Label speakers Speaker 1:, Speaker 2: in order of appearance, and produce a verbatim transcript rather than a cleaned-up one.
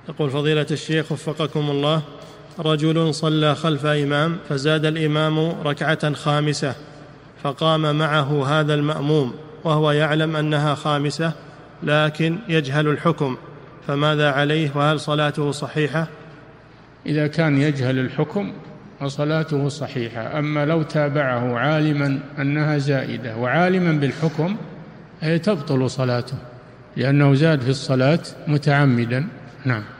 Speaker 1: يقول فضيلة الشيخ وفقكم الله، رجل صلى خلف إمام فزاد الإمام ركعة خامسة فقام معه هذا المأموم وهو يعلم أنها خامسة لكن يجهل الحكم، فماذا عليه وهل صلاته صحيحة؟
Speaker 2: إذا كان يجهل الحكم فصلاته صحيحة، أما لو تابعه عالما أنها زائدة وعالما بالحكم هي تبطل صلاته لأنه زاد في الصلاة متعمدا. نعم.